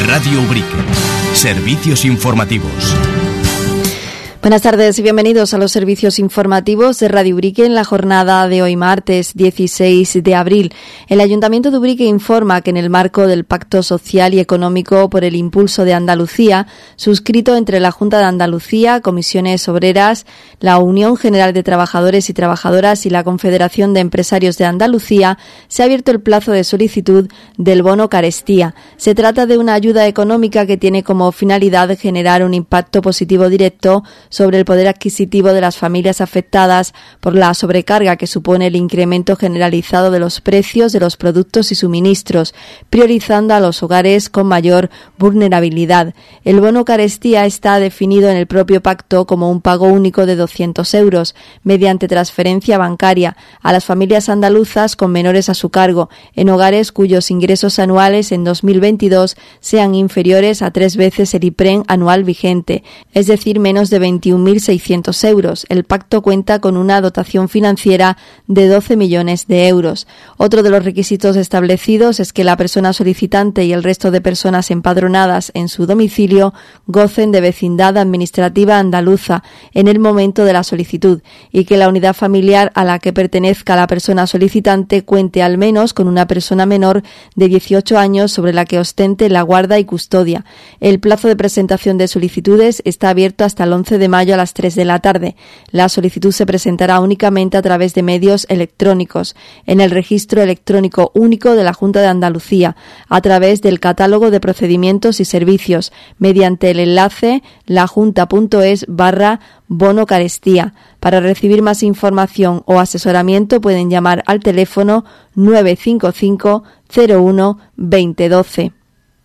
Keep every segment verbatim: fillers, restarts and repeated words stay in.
Radio Ubrique. Servicios informativos. Buenas tardes y bienvenidos a los servicios informativos de Radio Ubrique en la jornada de hoy martes dieciséis de abril. El Ayuntamiento de Ubrique informa que en el marco del Pacto Social y Económico por el Impulso de Andalucía, suscrito entre la Junta de Andalucía, Comisiones Obreras, la Unión General de Trabajadores y Trabajadoras y la Confederación de Empresarios de Andalucía, se ha abierto el plazo de solicitud del bono carestía. Se trata de una ayuda económica que tiene como finalidad generar un impacto positivo directo sobre el poder adquisitivo de las familias afectadas por la sobrecarga que supone el incremento generalizado de los precios de los productos y suministros, priorizando a los hogares con mayor vulnerabilidad. El bono carestía está definido en el propio pacto como un pago único de doscientos euros, mediante transferencia bancaria, a las familias andaluzas con menores a su cargo, en hogares cuyos ingresos anuales en dos mil veintidós sean inferiores a tres veces el IPREN anual vigente, es decir, menos de veintiún mil seiscientos euros. El pacto cuenta con una dotación financiera de doce millones de euros. Otro de los requisitos establecidos es que la persona solicitante y el resto de personas empadronadas en su domicilio gocen de vecindad administrativa andaluza en el momento de la solicitud y que la unidad familiar a la que pertenezca la persona solicitante cuente al menos con una persona menor de dieciocho años sobre la que ostente la guarda y custodia. El plazo de presentación de solicitudes está abierto hasta el once de mayo a las tres de la tarde. La solicitud se presentará únicamente a través de medios electrónicos, en el registro electrónico único de la Junta de Andalucía, a través del catálogo de procedimientos y servicios, mediante el enlace lajunta.es barra bono carestía. Para recibir más información o asesoramiento pueden llamar al teléfono nueve cinco cinco cero uno veinte doce.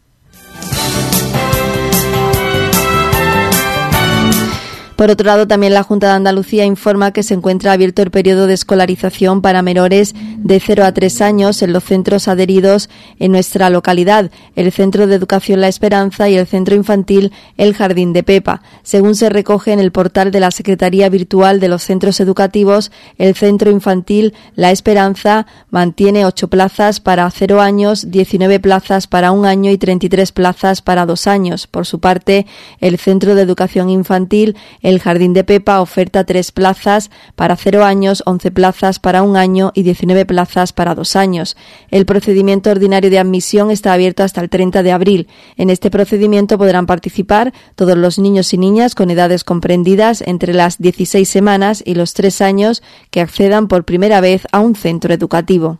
Por otro lado, también la Junta de Andalucía informa que se encuentra abierto el periodo de escolarización para menores de cero a tres años en los centros adheridos en nuestra localidad, el Centro de Educación La Esperanza y el Centro Infantil El Jardín de Pepa. Según se recoge en el portal de la Secretaría Virtual de los Centros Educativos, el Centro Infantil La Esperanza mantiene ocho plazas para cero años, diecinueve plazas para un año y treinta y tres plazas para dos años. Por su parte, el Centro de Educación Infantil El Jardín de Pepa oferta tres plazas para cero años, once plazas para un año y diecinueve plazas para dos años. El procedimiento ordinario de admisión está abierto hasta el treinta de abril. En este procedimiento podrán participar todos los niños y niñas con edades comprendidas entre las dieciséis semanas y los tres años que accedan por primera vez a un centro educativo.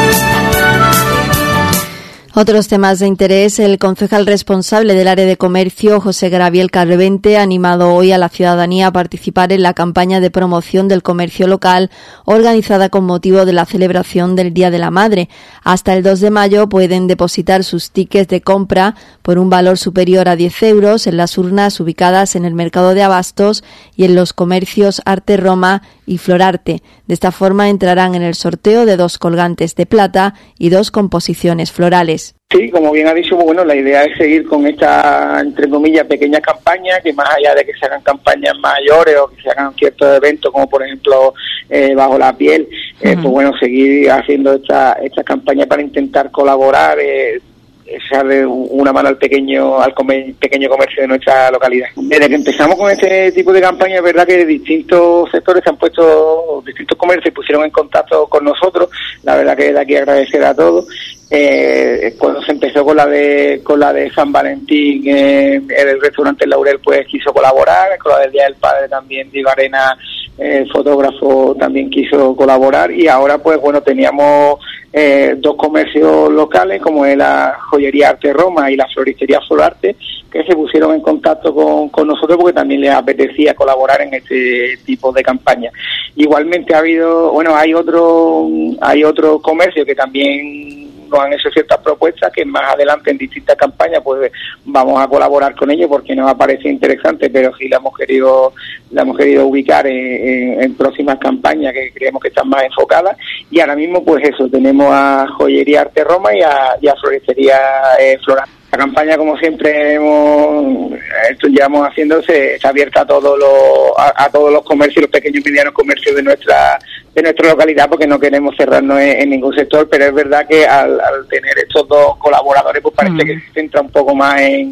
Otros temas de interés. El concejal responsable del área de comercio, José Gabriel Carvente, ha animado hoy a la ciudadanía a participar en la campaña de promoción del comercio local organizada con motivo de la celebración del Día de la Madre. Hasta el dos de mayo pueden depositar sus tickets de compra por un valor superior a diez euros en las urnas ubicadas en el mercado de abastos y en los comercios Arte Roma y Florarte. De esta forma entrarán en el sorteo de dos colgantes de plata y dos composiciones florales. Sí, como bien ha dicho, bueno, la idea es seguir con esta, entre comillas, pequeña campaña, que más allá de que se hagan campañas mayores o que se hagan ciertos eventos, como por ejemplo eh, Bajo la Piel, eh, uh-huh. pues bueno, seguir haciendo esta esta campaña para intentar colaborar, eh, echarle una mano al pequeño al comer, pequeño comercio de nuestra localidad. Desde que empezamos con este tipo de campaña, es verdad que distintos sectores se han puesto, distintos comercios se pusieron en contacto con nosotros. La verdad que de aquí agradecer a todos. Eh, cuando se empezó con la de con la de San Valentín, eh, el restaurante Laurel pues quiso colaborar, con la del Día del Padre también Diego Arena, el eh, fotógrafo, también quiso colaborar, y ahora pues bueno, teníamos eh, dos comercios locales como es la joyería Arte Roma y la floristería Florarte, que se pusieron en contacto con, con nosotros porque también les apetecía colaborar en este tipo de campaña. Igualmente ha habido, bueno, hay otro hay otro comercio que también nos han hecho ciertas propuestas que más adelante en distintas campañas pues vamos a colaborar con ellos porque nos ha parecido interesante, pero sí la hemos querido la hemos querido ubicar en, en, en próximas campañas que creemos que están más enfocadas. Y ahora mismo pues eso, tenemos a Joyería Arte Roma y a, y a Floristería eh, Floral. nuestra campaña, como siempre hemos esto llevamos haciéndose, está abierta a todos los a, a todos los comercios, los pequeños y medianos comercios de nuestra de nuestra localidad, porque no queremos cerrarnos en, en ningún sector, pero es verdad que al, al tener estos dos colaboradores, pues parece mm. que se centra un poco más en,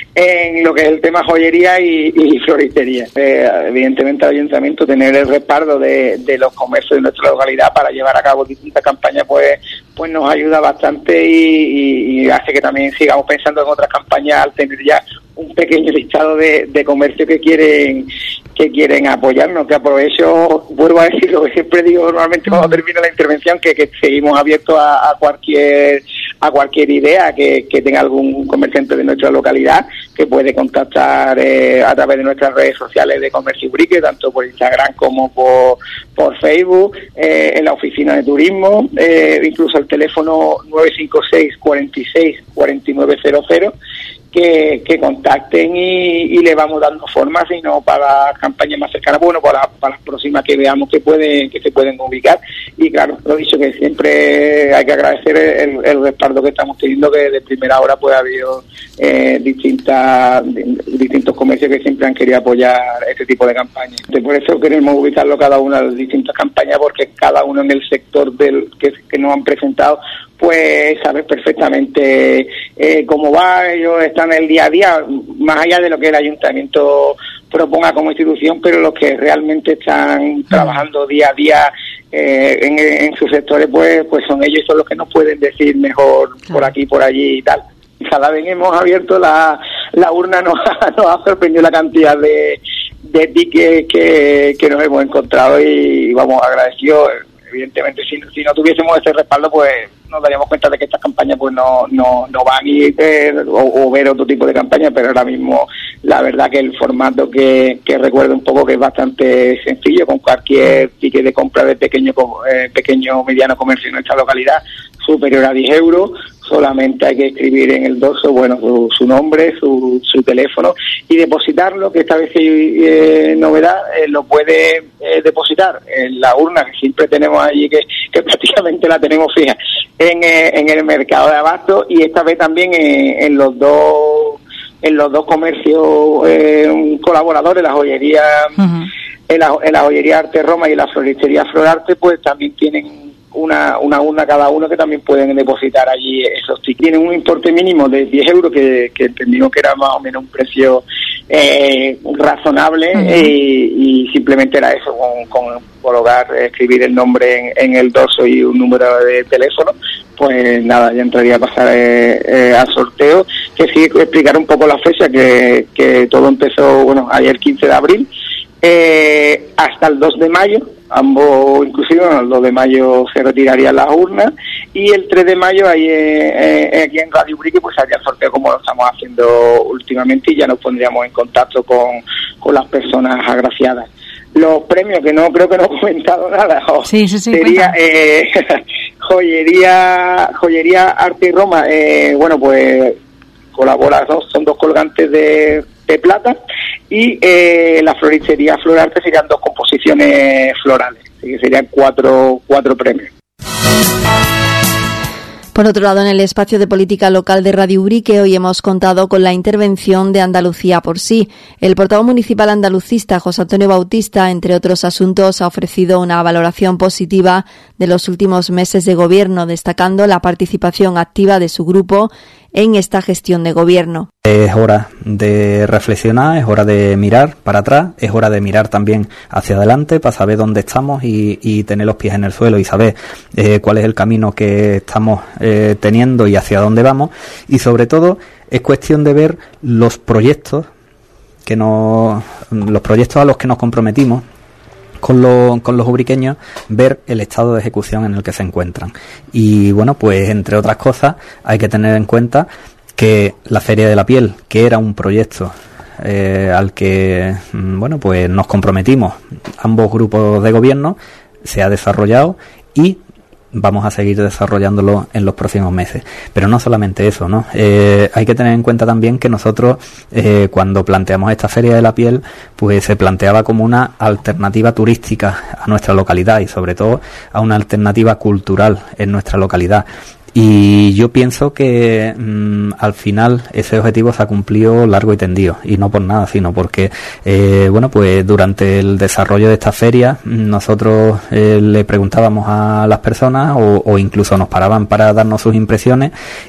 en lo que es el tema joyería y, y floristería. Eh, evidentemente el ayuntamiento tener el respaldo de, de los comercios de nuestra localidad para llevar a cabo distintas campañas, pues pues nos ayuda bastante y, y, y hace que también sigamos pensando en otras campañas al tener ya un pequeño listado de, de comercios que quieren que quieren apoyarnos. Que aprovecho, vuelvo a decir lo que siempre digo normalmente cuando termino la intervención, que, que seguimos abiertos a, a cualquier a cualquier idea que, que tenga algún comerciante de nuestra localidad, que puede contactar eh, a través de nuestras redes sociales de Comercio Ubrique, tanto por Instagram como por, por Facebook, eh, en la oficina de turismo, eh, incluso el teléfono nueve cinco seis, cuarenta y seis, cuarenta y nueve cero cero, que, que contacten y, y le vamos dando forma, sino para las campañas más cercanas, bueno, para, para las próximas que veamos que pueden que se pueden ubicar. Y claro, lo dicho, que siempre hay que agradecer el, el respaldo que estamos teniendo, que de primera hora pues ha habido eh, distintas distintos comercios que siempre han querido apoyar este tipo de campañas. Por eso queremos ubicarlo cada una de las distintas campañas, porque cada uno en el sector del que, que nos han presentado pues saber perfectamente eh, cómo va. Ellos están en el día a día, más allá de lo que el ayuntamiento proponga como institución, pero los que realmente están trabajando día a día eh, en, en sus sectores, pues pues son ellos, son los que nos pueden decir mejor por aquí, por allí y tal. Cada vez hemos abierto la, la urna, nos ha, nos ha sorprendido la cantidad de, de tickets que, que nos hemos encontrado y vamos agradecidos. Evidentemente, si, si no tuviésemos ese respaldo, pues nos daríamos cuenta de que estas campañas pues no no, no van a ir eh, o, o ver otro tipo de campañas, pero ahora mismo la verdad que el formato que, que recuerdo un poco que es bastante sencillo, con cualquier ticket de compra de pequeño eh, pequeño o mediano comercio en nuestra localidad superior a diez euros, solamente hay que escribir en el dorso, bueno, su, su nombre, su, su teléfono y depositarlo, que esta vez hay eh, novedad, eh, lo puede eh, depositar en la urna que siempre tenemos allí, que, que prácticamente la tenemos fija, en, eh, en el mercado de abasto, y esta vez también eh, en los dos en los dos comercios eh, colaboradores, la joyería uh-huh. en, la, en la joyería Arte Roma y en la floristería Florarte, pues también tienen una una urna cada uno que también pueden depositar allí esos tickets. Tienen un importe mínimo de diez euros, que, que entendimos que era más o menos un precio eh, razonable, uh-huh. y, y simplemente era eso, con, con colocar, escribir el nombre en, en el dorso y un número de teléfono, pues nada, ya entraría a pasar eh, eh, al sorteo, que sí explicar un poco la fecha, que, que todo empezó, bueno, ayer quince de abril, eh, hasta el dos de mayo, ambos inclusive, bueno, el dos de mayo se retirarían las urnas, y el tres de mayo ahí eh, eh, aquí en Radio Ubrique pues haría el sorteo como lo estamos haciendo últimamente, y ya nos pondríamos en contacto con, con las personas agraciadas. Los premios, que no creo que no he comentado nada, o sí, sí, sí, sería eh, joyería joyería Arte y Roma, eh, bueno, pues colabora, ¿no? Son dos colgantes de, de plata, y eh, la floristería Florarte serían dos composiciones florales, así que serían cuatro cuatro premios. Por otro lado, en el espacio de política local de Radio Ubrique hoy hemos contado con la intervención de Andalucía por sí. El portavoz municipal andalucista José Antonio Bautista, entre otros asuntos, ha ofrecido una valoración positiva de los últimos meses de gobierno, destacando la participación activa de su grupo en esta gestión de gobierno. Es hora de reflexionar, es hora de mirar para atrás, es hora de mirar también hacia adelante para saber dónde estamos y, y tener los pies en el suelo y saber eh, cuál es el camino que estamos eh, teniendo y hacia dónde vamos. Y sobre todo es cuestión de ver los proyectos que nos, los proyectos a los que nos comprometimos con los, con los ubriqueños, ver el estado de ejecución en el que se encuentran. Y bueno, pues entre otras cosas hay que tener en cuenta que la Feria de la Piel, que era un proyecto eh, al que bueno pues nos comprometimos ambos grupos de gobierno, se ha desarrollado y vamos a seguir desarrollándolo en los próximos meses. Pero no solamente eso, ¿no? Eh, hay que tener en cuenta también que nosotros, eh, cuando planteamos esta Feria de la Piel, pues se planteaba como una alternativa turística a nuestra localidad y sobre todo a una alternativa cultural en nuestra localidad. Y yo pienso que mmm, al final ese objetivo se ha cumplido largo y tendido, y no por nada, sino porque eh, bueno, pues durante el desarrollo de esta feria nosotros eh, le preguntábamos a las personas o, o incluso nos paraban para darnos sus impresiones,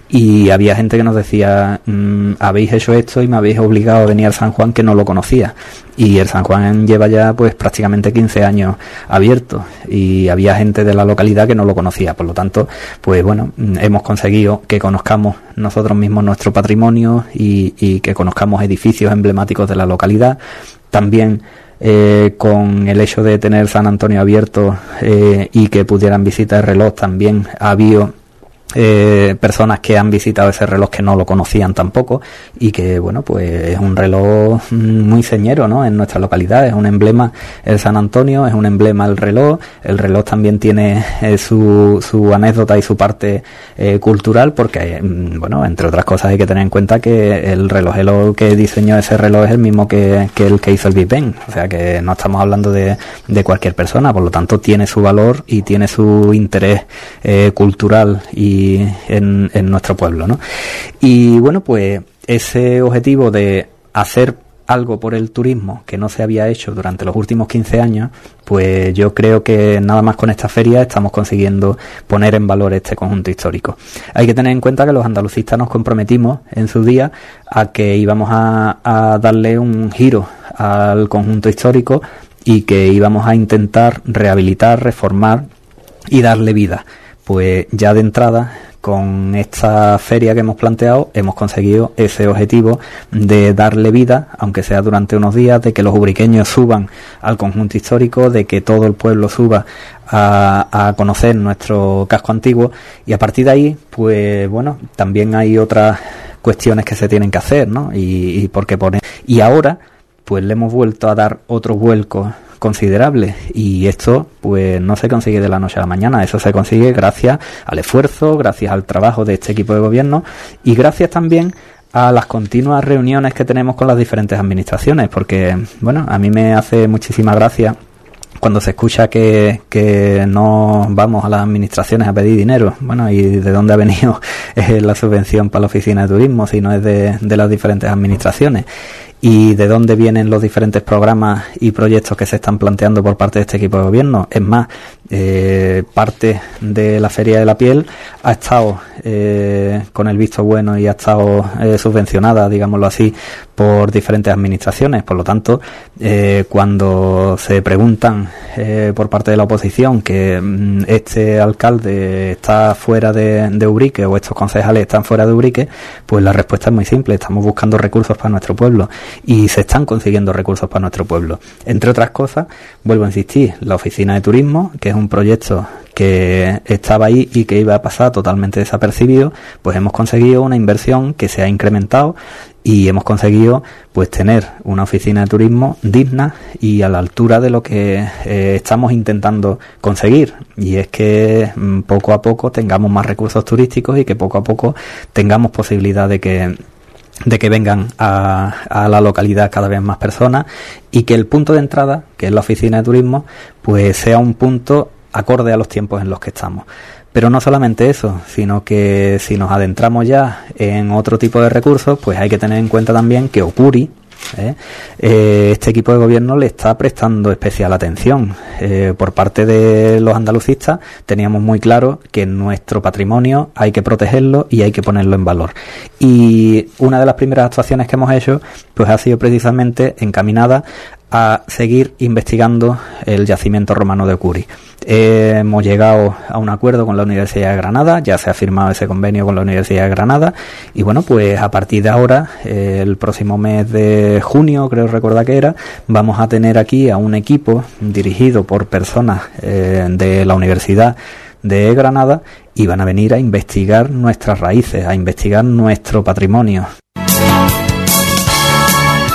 y había gente que nos decía mmm, habéis hecho esto y me habéis obligado a venir al San Juan, que no lo conocía. Y el San Juan lleva ya pues prácticamente quince años abierto, y había gente de la localidad que no lo conocía. Por lo tanto, pues bueno, hemos conseguido que conozcamos nosotros mismos nuestro patrimonio y, y que conozcamos edificios emblemáticos de la localidad. También eh, con el hecho de tener San Antonio abierto eh, y que pudieran visitar el reloj, también ha habido Eh, personas que han visitado ese reloj que no lo conocían tampoco, y que bueno, pues es un reloj muy señero, ¿no?, en nuestra localidad. Es un emblema el San Antonio, es un emblema el reloj. El reloj también tiene eh, su, su anécdota y su parte eh, cultural, porque bueno, entre otras cosas hay que tener en cuenta que el relojero que diseñó ese reloj es el mismo que, que el que hizo el Big Bang, o sea que no estamos hablando de, de cualquier persona. Por lo tanto, tiene su valor y tiene su interés eh, cultural y En, en nuestro pueblo, ¿no? Y bueno, pues ese objetivo de hacer algo por el turismo que no se había hecho durante los últimos quince años, pues yo creo que nada más con esta feria estamos consiguiendo poner en valor este conjunto histórico. Hay que tener en cuenta que los andalucistas nos comprometimos en su día a que íbamos a, a darle un giro al conjunto histórico y que íbamos a intentar rehabilitar, reformar y darle vida. Pues ya de entrada, con esta feria que hemos planteado, hemos conseguido ese objetivo de darle vida, aunque sea durante unos días, de que los ubriqueños suban al conjunto histórico, de que todo el pueblo suba a, a conocer nuestro casco antiguo, y a partir de ahí, pues bueno, también hay otras cuestiones que se tienen que hacer, ¿no? Y, y porque pone y ahora, pues le hemos vuelto a dar otro vuelco considerable, y esto pues no se consigue de la noche a la mañana. Eso se consigue gracias al esfuerzo, gracias al trabajo de este equipo de gobierno, y gracias también a las continuas reuniones que tenemos con las diferentes administraciones, porque bueno, a mí me hace muchísima gracia cuando se escucha que, que no vamos a las administraciones a pedir dinero. Bueno, ¿y de dónde ha venido eh, la subvención para la oficina de turismo si no es de, de las diferentes administraciones? ¿Y de dónde vienen los diferentes programas y proyectos que se están planteando por parte de este equipo de gobierno? Es más, eh, parte de la Feria de la Piel ha estado eh, con el visto bueno y ha estado eh, subvencionada, digámoslo así, por diferentes administraciones. Por lo tanto, eh, cuando se preguntan eh, por parte de la oposición que mm, este alcalde está fuera de, de Ubrique o estos concejales están fuera de Ubrique, pues la respuesta es muy simple: estamos buscando recursos para nuestro pueblo. Y se están consiguiendo recursos para nuestro pueblo. Entre otras cosas, vuelvo a insistir, la oficina de turismo, que es un proyecto que estaba ahí y que iba a pasar totalmente desapercibido, pues hemos conseguido una inversión que se ha incrementado y hemos conseguido pues tener una oficina de turismo digna y a la altura de lo que eh, estamos intentando conseguir, y es que mm, poco a poco tengamos más recursos turísticos y que poco a poco tengamos posibilidad de que de que vengan a, a la localidad cada vez más personas, y que el punto de entrada, que es la oficina de turismo, pues sea un punto acorde a los tiempos en los que estamos. Pero no solamente eso, sino que si nos adentramos ya en otro tipo de recursos, pues hay que tener en cuenta también que Opuri, ¿eh? Eh, este equipo de gobierno le está prestando especial atención. Eh, por parte de los andalucistas teníamos muy claro que nuestro patrimonio hay que protegerlo y hay que ponerlo en valor. Y una de las primeras actuaciones que hemos hecho pues ha sido precisamente encaminada a seguir investigando el yacimiento romano de Opuri. Eh, hemos llegado a un acuerdo con la Universidad de Granada, ya se ha firmado ese convenio con la Universidad de Granada, y bueno, pues a partir de ahora, eh, el próximo mes de junio, creo recordar que era, vamos a tener aquí a un equipo dirigido por personas eh, de la Universidad de Granada, y van a venir a investigar nuestras raíces, a investigar nuestro patrimonio.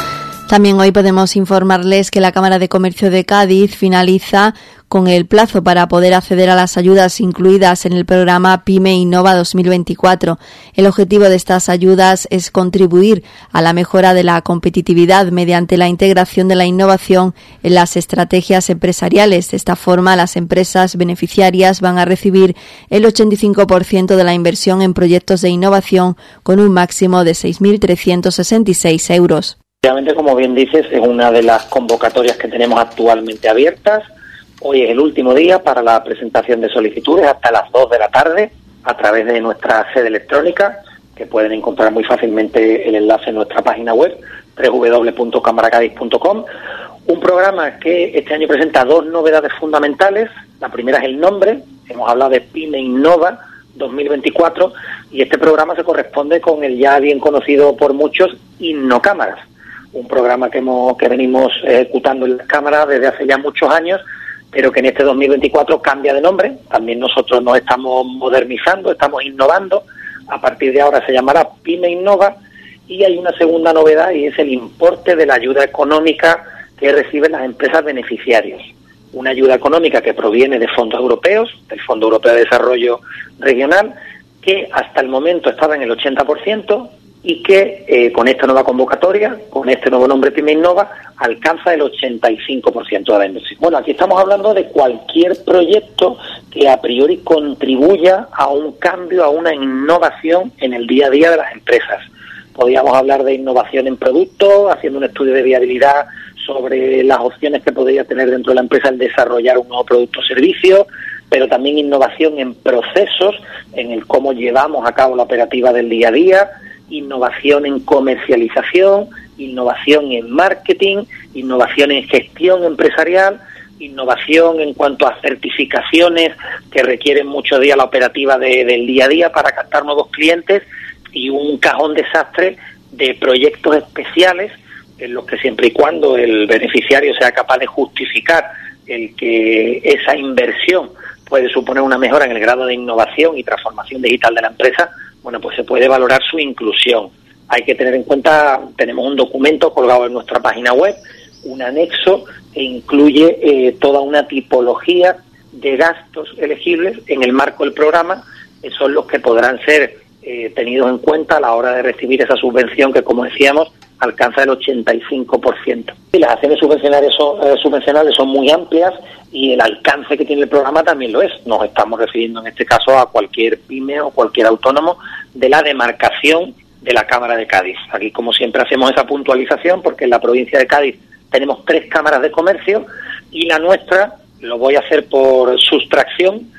También hoy podemos informarles que la Cámara de Comercio de Cádiz finaliza con el plazo para poder acceder a las ayudas incluidas en el programa PYME Innova dos mil veinticuatro. El objetivo de estas ayudas es contribuir a la mejora de la competitividad mediante la integración de la innovación en las estrategias empresariales. De esta forma, las empresas beneficiarias van a recibir el ochenta y cinco por ciento de la inversión en proyectos de innovación con un máximo de seis mil trescientos sesenta y seis euros. Obviamente, como bien dices, es una de las convocatorias que tenemos actualmente abiertas. Hoy es el último día para la presentación de solicitudes hasta las dos de la tarde a través de nuestra sede electrónica, que pueden encontrar muy fácilmente el enlace en nuestra página web doble u doble u doble u punto cámara cádiz punto com. Un programa que este año presenta dos novedades fundamentales. La primera es el nombre. Hemos hablado de PYME Innova dos mil veinticuatro y este programa se corresponde con el ya bien conocido por muchos Innocámaras, un programa que hemos que venimos ejecutando en las cámaras desde hace ya muchos años, pero que en este dos mil veinticuatro cambia de nombre. También nosotros nos estamos modernizando, estamos innovando. A partir de ahora se llamará PYME Innova, y hay una segunda novedad, y es el importe de la ayuda económica que reciben las empresas beneficiarias. Una ayuda económica que proviene de fondos europeos, del Fondo Europeo de Desarrollo Regional, que hasta el momento estaba en el ochenta por ciento, y que eh, con esta nueva convocatoria, con este nuevo nombre PYME Innova, alcanza el ochenta y cinco por ciento de la inversión. Bueno, aquí estamos hablando de cualquier proyecto que a priori contribuya a un cambio, a una innovación en el día a día de las empresas. Podríamos hablar de innovación en productos, haciendo un estudio de viabilidad sobre las opciones que podría tener dentro de la empresa el desarrollar un nuevo producto o servicio, pero también innovación en procesos, en el cómo llevamos a cabo la operativa del día a día, innovación en comercialización, innovación en marketing, innovación en gestión empresarial, innovación en cuanto a certificaciones que requieren mucho día la operativa de, del día a día para captar nuevos clientes, y un cajón desastre de proyectos especiales en los que, siempre y cuando el beneficiario sea capaz de justificar el que esa inversión puede suponer una mejora en el grado de innovación y transformación digital de la empresa, bueno, pues se puede valorar su inclusión. Hay que tener en cuenta, tenemos un documento colgado en nuestra página web, un anexo que incluye eh, toda una tipología de gastos elegibles en el marco del programa, que son los que podrán ser eh, tenidos en cuenta a la hora de recibir esa subvención que, como decíamos, alcanza el ochenta y cinco por ciento. Y las acciones subvencionales son, eh, subvencionales son muy amplias, y el alcance que tiene el programa también lo es. Nos estamos refiriendo en este caso a cualquier pyme o cualquier autónomo de la demarcación de la Cámara de Cádiz. Aquí, como siempre, hacemos esa puntualización porque en la provincia de Cádiz tenemos tres cámaras de comercio, y la nuestra, lo voy a hacer por sustracción,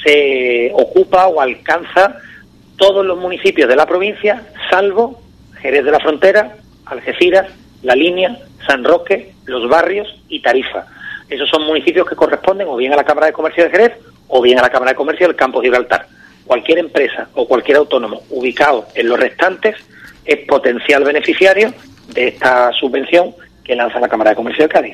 se ocupa o alcanza todos los municipios de la provincia, salvo Jerez de la Frontera, Algeciras, La Línea, San Roque, Los Barrios y Tarifa. Esos son municipios que corresponden o bien a la Cámara de Comercio de Jerez o bien a la Cámara de Comercio del Campo de Gibraltar. Cualquier empresa o cualquier autónomo ubicado en los restantes es potencial beneficiario de esta subvención que lanza la Cámara de Comercio de Cádiz.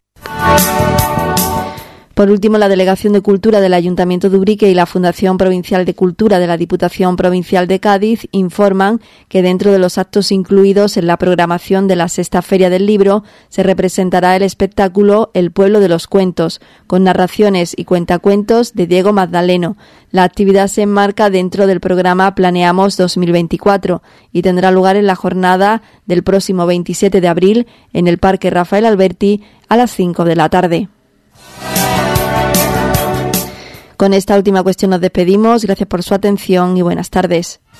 Por último, la Delegación de Cultura del Ayuntamiento de Ubrique y la Fundación Provincial de Cultura de la Diputación Provincial de Cádiz informan que dentro de los actos incluidos en la programación de la Sexta Feria del Libro se representará el espectáculo El Pueblo de los Cuentos, con narraciones y cuentacuentos de Diego Magdaleno. La actividad se enmarca dentro del programa Planeamos dos mil veinticuatro y tendrá lugar en la jornada del próximo veintisiete de abril en el Parque Rafael Alberti a las cinco de la tarde. Con esta última cuestión nos despedimos. Gracias por su atención y buenas tardes.